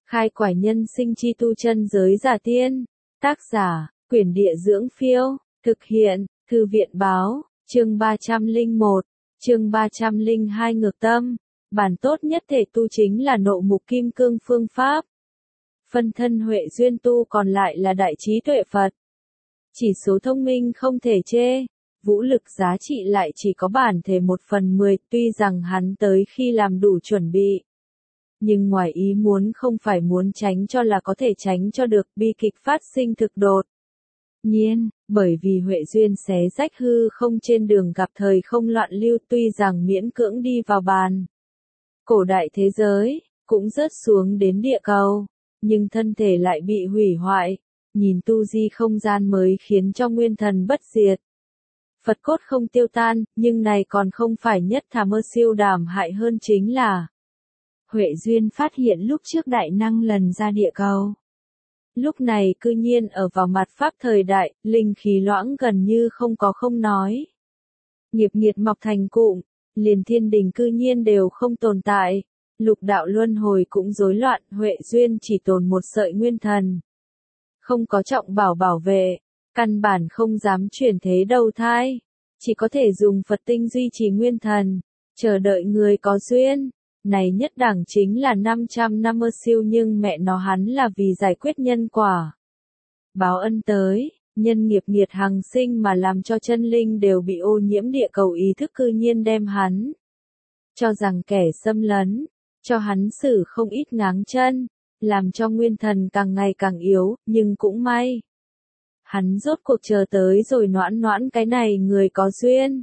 Khai quải nhân sinh chi tu chân giới giả tiên. Tác giả, Quyển Địa Dưỡng Phiêu. Thực hiện, Thư viện Báo. Chương 301. Chương 302 Ngược tâm. Bản tốt nhất thể tu chính là nộ mục kim cương phương pháp. Phân thân huệ duyên tu còn lại là đại trí tuệ Phật. Chỉ số thông minh không thể chê. Vũ lực giá trị lại chỉ có bản thể 1/10, tuy rằng hắn tới khi làm đủ chuẩn bị. Nhưng ngoài ý muốn không phải muốn tránh cho là có thể tránh cho được, bi kịch phát sinh thực đột nhiên, bởi vì huệ duyên xé rách hư không trên đường gặp thời không loạn lưu, tuy rằng miễn cưỡng đi vào bàn cổ đại thế giới, cũng rớt xuống đến địa cầu, nhưng thân thể lại bị hủy hoại, nhìn tu di không gian mới khiến cho nguyên thần bất diệt. Phật cốt không tiêu tan, nhưng này còn không phải nhất thà mơ siêu đàm hại hơn chính là Huệ Duyên phát hiện lúc trước đại năng lần ra địa cầu. Lúc này cư nhiên ở vào mặt pháp thời đại, linh khí loãng gần như không có không nói. Nghiệp nghiệt mọc thành cụm, liền thiên đình cư nhiên đều không tồn tại. Lục đạo luân hồi cũng rối loạn, Huệ Duyên chỉ tồn một sợi nguyên thần. Không có trọng bảo bảo vệ, căn bản không dám chuyển thế đầu thai. Chỉ có thể dùng Phật tinh duy trì nguyên thần, chờ đợi người có duyên. Này nhất đẳng chính là 500 năm mơ siêu, nhưng mẹ nó hắn là vì giải quyết nhân quả. Báo ân tới, nhân nghiệp nghiệt hằng sinh mà làm cho chân linh đều bị ô nhiễm, địa cầu ý thức cư nhiên đem hắn cho rằng kẻ xâm lấn, cho hắn xử không ít ngáng chân, làm cho nguyên thần càng ngày càng yếu, nhưng cũng may. Hắn rốt cuộc chờ tới rồi Noãn Noãn cái này người có duyên.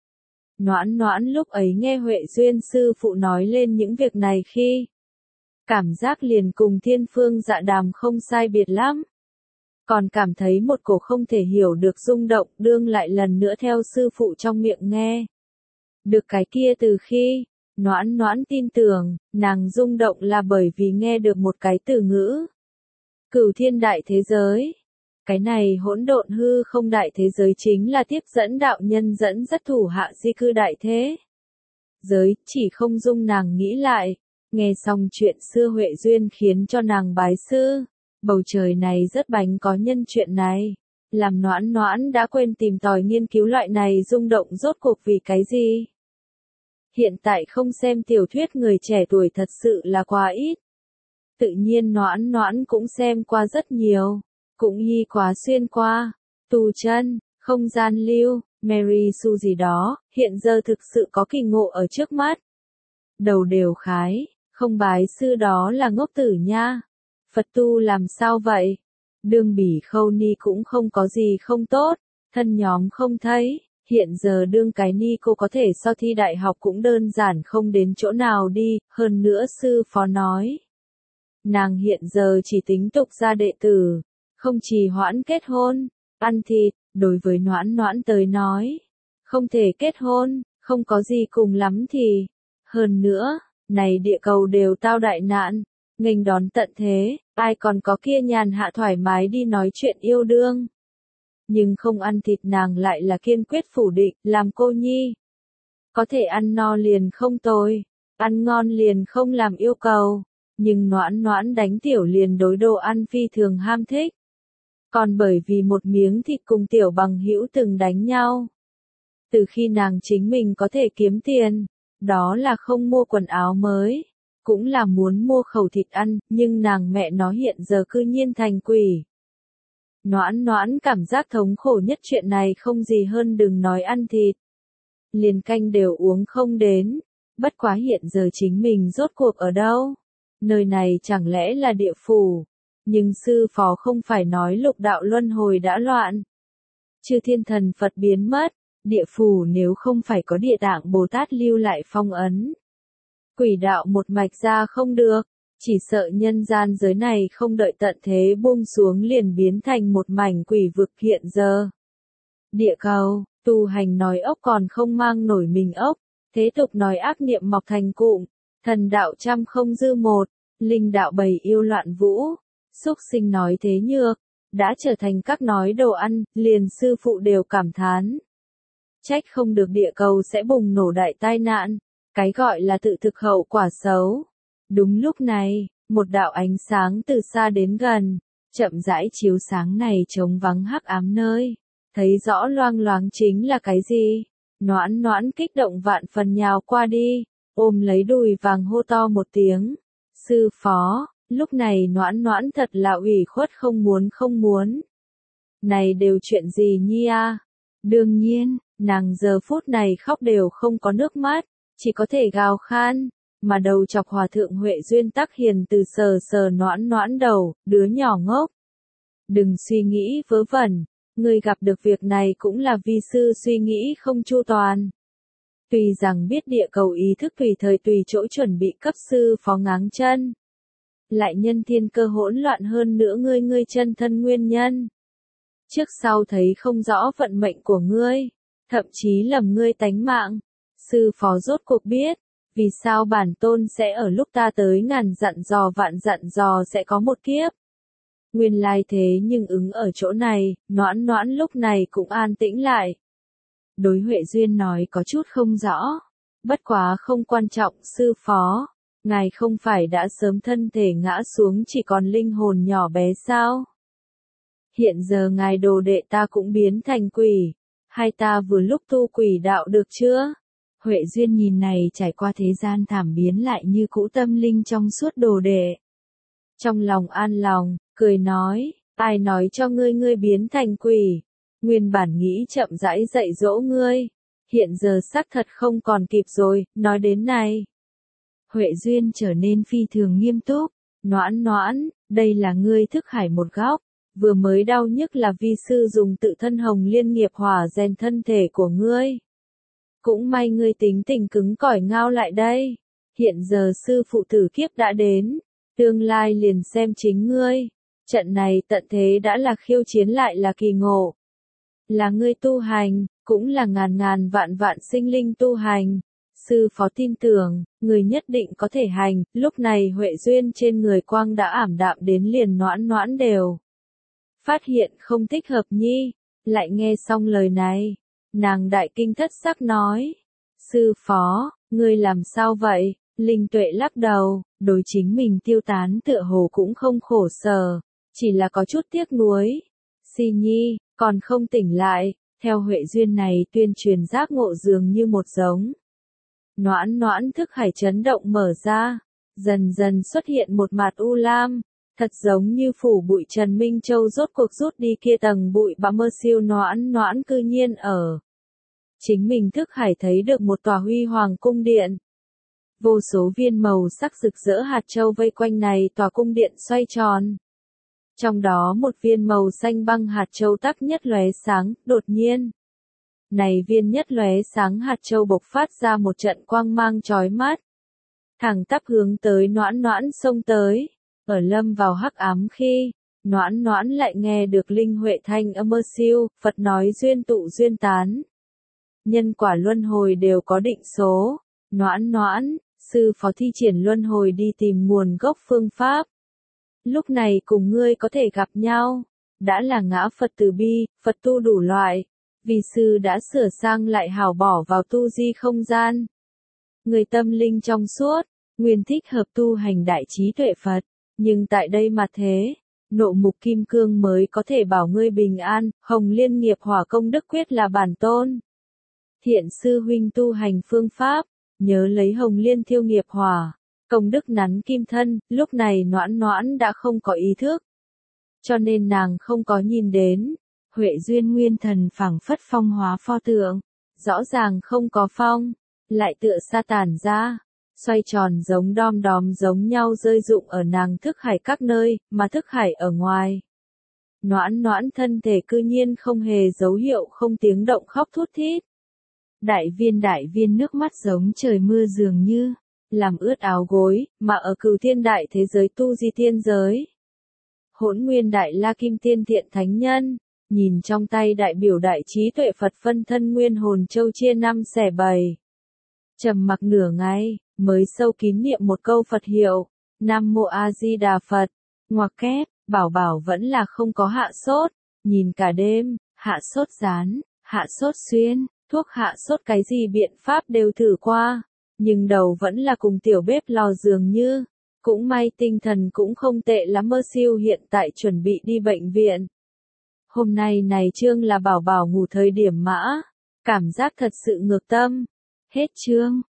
Noãn Noãn lúc ấy nghe Huệ Duyên sư phụ nói lên những việc này khi cảm giác liền cùng Thiên Phương Dạ Đàm không sai biệt lắm. Còn cảm thấy một cổ không thể hiểu được rung động, đương lại lần nữa theo sư phụ trong miệng nghe được cái kia từ khi, Noãn Noãn tin tưởng, nàng rung động là bởi vì nghe được một cái từ ngữ. Cửu thiên đại thế giới. Cái này hỗn độn hư không đại thế giới chính là tiếp dẫn đạo nhân dẫn dắt thủ hạ di cư đại thế giới, chỉ không dung nàng nghĩ lại. Nghe xong chuyện xưa Huệ Duyên khiến cho nàng bái sư. Bầu trời này rất bánh có nhân chuyện này. Làm Noãn Noãn đã quên tìm tòi nghiên cứu loại này rung động rốt cuộc vì cái gì. Hiện tại không xem tiểu thuyết người trẻ tuổi thật sự là quá ít. Tự nhiên Noãn Noãn cũng xem qua rất nhiều. Cũng y quá xuyên qua, tu chân, không gian lưu, Mary Sue gì đó, hiện giờ thực sự có kỳ ngộ ở trước mắt. Đầu đều khái, không bái sư đó là ngốc tử nha. Phật tu làm sao vậy? Đương Bỉ Khâu Ni cũng không có gì không tốt, thân nhóm không thấy, hiện giờ đương cái ni cô có thể so thi đại học cũng đơn giản không đến chỗ nào đi, hơn nữa sư phó nói. Nàng hiện giờ chỉ tính tục gia đệ tử. Không trì hoãn kết hôn, ăn thịt, đối với Noãn Noãn tới nói. Không thể kết hôn, không có gì cùng lắm thì. Hơn nữa, này địa cầu đều tao đại nạn, nghênh đón tận thế, ai còn có kia nhàn hạ thoải mái đi nói chuyện yêu đương. Nhưng không ăn thịt nàng lại là kiên quyết phủ định, làm cô nhi. Có thể ăn no liền không tồi, ăn ngon liền không làm yêu cầu. Nhưng Noãn Noãn đánh tiểu liền đối đồ ăn phi thường ham thích. Còn bởi vì một miếng thịt cùng tiểu bằng hữu từng đánh nhau. Từ khi nàng chính mình có thể kiếm tiền, đó là không mua quần áo mới, cũng là muốn mua khẩu thịt ăn, nhưng nàng mẹ nó hiện giờ cư nhiên thành quỷ. Noãn Noãn cảm giác thống khổ nhất chuyện này không gì hơn đừng nói ăn thịt. Liền canh đều uống không đến, bất quá hiện giờ chính mình rốt cuộc ở đâu? Nơi này chẳng lẽ là địa phủ? Nhưng sư phó không phải nói lục đạo luân hồi đã loạn. Chư thiên thần Phật biến mất, địa phủ nếu không phải có địa tạng Bồ Tát lưu lại phong ấn. Quỷ đạo một mạch ra không được, chỉ sợ nhân gian giới này không đợi tận thế buông xuống liền biến thành một mảnh quỷ vực hiện giờ. Địa cầu, tu hành nói ốc còn không mang nổi mình ốc, thế tục nói ác niệm mọc thành cụm, thần đạo trăm không dư một, linh đạo bầy yêu loạn vũ. Xúc sinh nói thế nhược, đã trở thành các nói đồ ăn, liền sư phụ đều cảm thán. Trách không được địa cầu sẽ bùng nổ đại tai nạn, cái gọi là tự thực hậu quả xấu. Đúng lúc này, Một đạo ánh sáng từ xa đến gần, chậm rãi chiếu sáng này trống vắng hắc ám nơi. Thấy rõ loang loáng chính là cái gì? Noãn Noãn kích động vạn phần nhào qua đi, ôm lấy đùi vàng hô to một tiếng. Sư phó, lúc này Noãn Noãn thật là ủy khuất không muốn. Này đều chuyện gì nhi a? Đương nhiên, nàng giờ phút này khóc đều không có nước mắt, chỉ có thể gào khan, mà đầu chọc hòa thượng Huệ Duyên tắc hiền từ sờ sờ Noãn Noãn đầu, đứa nhỏ ngốc. Đừng suy nghĩ vớ vẩn, người gặp được việc này cũng là vi sư suy nghĩ không chu toàn. Tuy rằng biết địa cầu ý thức tùy thời tùy chỗ chuẩn bị cấp sư phó ngáng chân. Lại nhân thiên cơ hỗn loạn hơn nữa ngươi chân thân nguyên nhân. Trước sau thấy không rõ vận mệnh của ngươi, thậm chí lầm ngươi tánh mạng. Sư phó rốt cuộc biết, vì sao bản tôn sẽ ở lúc ta tới ngàn dặn dò vạn dặn dò sẽ có một kiếp. Nguyên lai thế nhưng ứng ở chỗ này, Noãn Noãn lúc này cũng an tĩnh lại. Đối Huệ Duyên nói có chút không rõ, bất quá không quan trọng sư phó, ngài không phải đã sớm thân thể ngã xuống chỉ còn linh hồn nhỏ bé sao? Hiện giờ ngài đồ đệ ta cũng biến thành quỷ, hai ta vừa lúc tu quỷ đạo được chưa? Huệ Duyên nhìn này trải qua thế gian thảm biến lại như cũ tâm linh trong suốt đồ đệ. Trong lòng an lòng, cười nói, ai nói cho ngươi biến thành quỷ? Nguyên bản nghĩ chậm rãi dạy dỗ ngươi, hiện giờ xác thật không còn kịp rồi, nói đến này. Huệ Duyên trở nên phi thường nghiêm túc, Noãn Noãn, đây là ngươi thức hải một góc, vừa mới đau nhức là vi sư dùng tự thân hồng liên nghiệp hỏa rèn thân thể của ngươi. Cũng may ngươi tính tình cứng cỏi ngao lại đây, hiện giờ sư phụ tử kiếp đã đến, tương lai liền xem chính ngươi, trận này tận thế đã là khiêu chiến lại là kỳ ngộ. Là ngươi tu hành, cũng là ngàn ngàn vạn vạn sinh linh tu hành. Sư phó tin tưởng, người nhất định có thể hành, lúc này Huệ Duyên trên người quang đã ảm đạm đến liền Noãn Noãn đều. Phát hiện không thích hợp nhi, lại nghe xong lời này, nàng đại kinh thất sắc nói. Sư phó, ngươi làm sao vậy? Linh Tuệ lắc đầu, đối chính mình tiêu tán tựa hồ cũng không khổ sở, chỉ là có chút tiếc nuối. Si nhi, còn không tỉnh lại, theo Huệ Duyên này tuyên truyền giác ngộ dường như một giống. Noãn Noãn thức hải chấn động mở ra, dần dần xuất hiện một mặt u lam, thật giống như phủ bụi Trần Minh Châu rốt cuộc rút đi kia tầng bụi bặm mơ siêu Noãn Noãn cư nhiên ở. Chính mình thức hải thấy được một tòa huy hoàng cung điện. Vô số viên màu sắc rực rỡ hạt châu vây quanh này tòa cung điện xoay tròn. Trong đó một viên màu xanh băng hạt châu tắc nhất lóe sáng, đột nhiên. Này viên nhất lóe sáng hạt châu bộc phát ra một trận quang mang chói mắt. Thẳng tắp hướng tới Noãn Noãn xông tới, ở lâm vào hắc ám khi, Noãn Noãn lại nghe được linh huệ thanh âm mơ siêu, Phật nói duyên tụ duyên tán. Nhân quả luân hồi đều có định số, Noãn Noãn, sư phó thi triển luân hồi đi tìm nguồn gốc phương pháp. Lúc này cùng ngươi có thể gặp nhau, đã là ngã Phật từ bi, Phật tu đủ loại, vì sư đã sửa sang lại hào bỏ vào tu di không gian. Người tâm linh trong suốt, nguyên thích hợp tu hành đại trí tuệ Phật, nhưng tại đây mà thế, nộ mục kim cương mới có thể bảo ngươi bình an, hồng liên nghiệp hỏa công đức quyết là bản tôn. Thiện sư huynh tu hành phương pháp, nhớ lấy hồng liên thiêu nghiệp hỏa. Công đức nắn kim thân, lúc này Noãn Noãn đã không có ý thức. Cho nên nàng không có nhìn đến. Huệ Duyên nguyên thần phảng phất phong hóa pho tượng. Rõ ràng không có phong. Lại tựa sa tản ra. Xoay tròn giống đom đóm giống nhau rơi rụng ở nàng thức hải các nơi, mà thức hải ở ngoài. Noãn Noãn thân thể cư nhiên không hề dấu hiệu không tiếng động khóc thút thít. Đại viên nước mắt giống trời mưa dường như. Làm ướt áo gối, mà ở cửu thiên đại thế giới tu di tiên giới. Hỗn nguyên đại la kim tiên thiện thánh nhân, nhìn trong tay đại biểu đại trí tuệ Phật phân thân nguyên hồn châu chia 5/7. Trầm mặc nửa ngày, mới sâu kín niệm một câu Phật hiệu, Nam Mô A Di Đà Phật, ngoặc kép, bảo vẫn là không có hạ sốt, nhìn cả đêm, hạ sốt rán, hạ sốt xuyên, thuốc hạ sốt cái gì biện pháp đều thử qua. Nhưng đầu vẫn là cùng tiểu bếp lò dường như, Cũng may tinh thần cũng không tệ lắm, mơ siêu hiện tại chuẩn bị đi bệnh viện. Hôm nay này chương là bảo bảo ngủ thời điểm mã. Cảm giác thật sự ngược tâm. Hết chương.